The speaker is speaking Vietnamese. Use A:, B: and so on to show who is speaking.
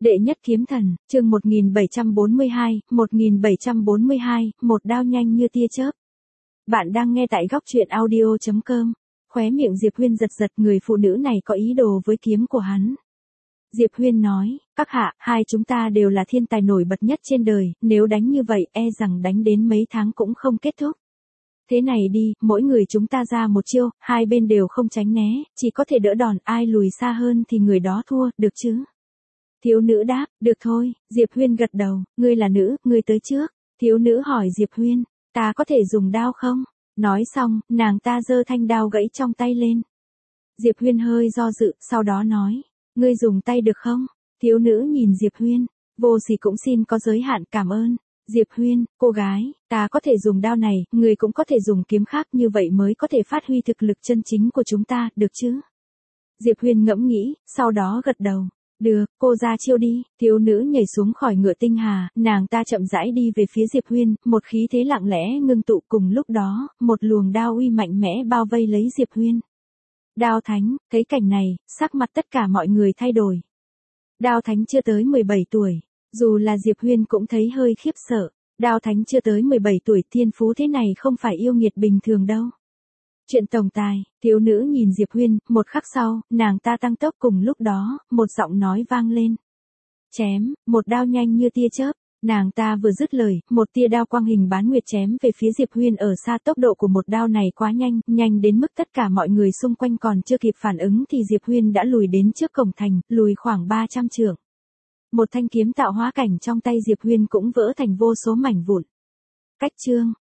A: Đệ nhất kiếm thần, chương 1742, một đao nhanh như tia chớp. Bạn đang nghe tại góc truyện audio.com. Khóe miệng Diệp Huyên giật giật, người phụ nữ này có ý đồ với kiếm của hắn. Diệp Huyên nói, các hạ, hai chúng ta đều là thiên tài nổi bật nhất trên đời, nếu đánh như vậy e rằng đánh đến mấy tháng cũng không kết thúc. Thế này đi, mỗi người chúng ta ra một chiêu, hai bên đều không tránh né, chỉ có thể đỡ đòn, ai lùi xa hơn thì người đó thua, được chứ? Thiếu nữ đáp, được thôi. Diệp Huyên gật đầu, ngươi là nữ, ngươi tới trước. Thiếu nữ hỏi Diệp Huyên, ta có thể dùng đao không? Nói xong, nàng ta giơ thanh đao gãy trong tay lên. Diệp Huyên hơi do dự, sau đó nói, ngươi dùng tay được không? Thiếu nữ nhìn Diệp Huyên, vô sỉ cũng xin có giới hạn, cảm ơn. Diệp Huyên, cô gái, ta có thể dùng đao này, người cũng có thể dùng kiếm khác, như vậy mới có thể phát huy thực lực chân chính của chúng ta, được chứ? Diệp Huyên ngẫm nghĩ, sau đó gật đầu. Được, cô ra chiêu đi. Thiếu nữ nhảy xuống khỏi ngựa tinh hà, nàng ta chậm rãi đi về phía Diệp Huyên, một khí thế lặng lẽ ngưng tụ, cùng lúc đó, một luồng đao uy mạnh mẽ bao vây lấy Diệp Huyên. Đao Thánh, thấy cảnh này, sắc mặt tất cả mọi người thay đổi. Đao Thánh chưa tới 17 tuổi, dù là Diệp Huyên cũng thấy hơi khiếp sợ. Đao Thánh chưa tới 17 tuổi, thiên phú thế này không phải yêu nghiệt bình thường đâu. Chuyện tổng tài, thiếu nữ nhìn Diệp Huyên, một khắc sau, nàng ta tăng tốc, cùng lúc đó, một giọng nói vang lên. Chém, một đao nhanh như tia chớp. Nàng ta vừa dứt lời, một tia đao quang hình bán nguyệt chém về phía Diệp Huyên ở xa, tốc độ của một đao này quá nhanh, nhanh đến mức tất cả mọi người xung quanh còn chưa kịp phản ứng thì Diệp Huyên đã lùi đến trước cổng thành, lùi khoảng 300 trượng. Một thanh kiếm tạo hóa cảnh trong tay Diệp Huyên cũng vỡ thành vô số mảnh vụn. Cách chương.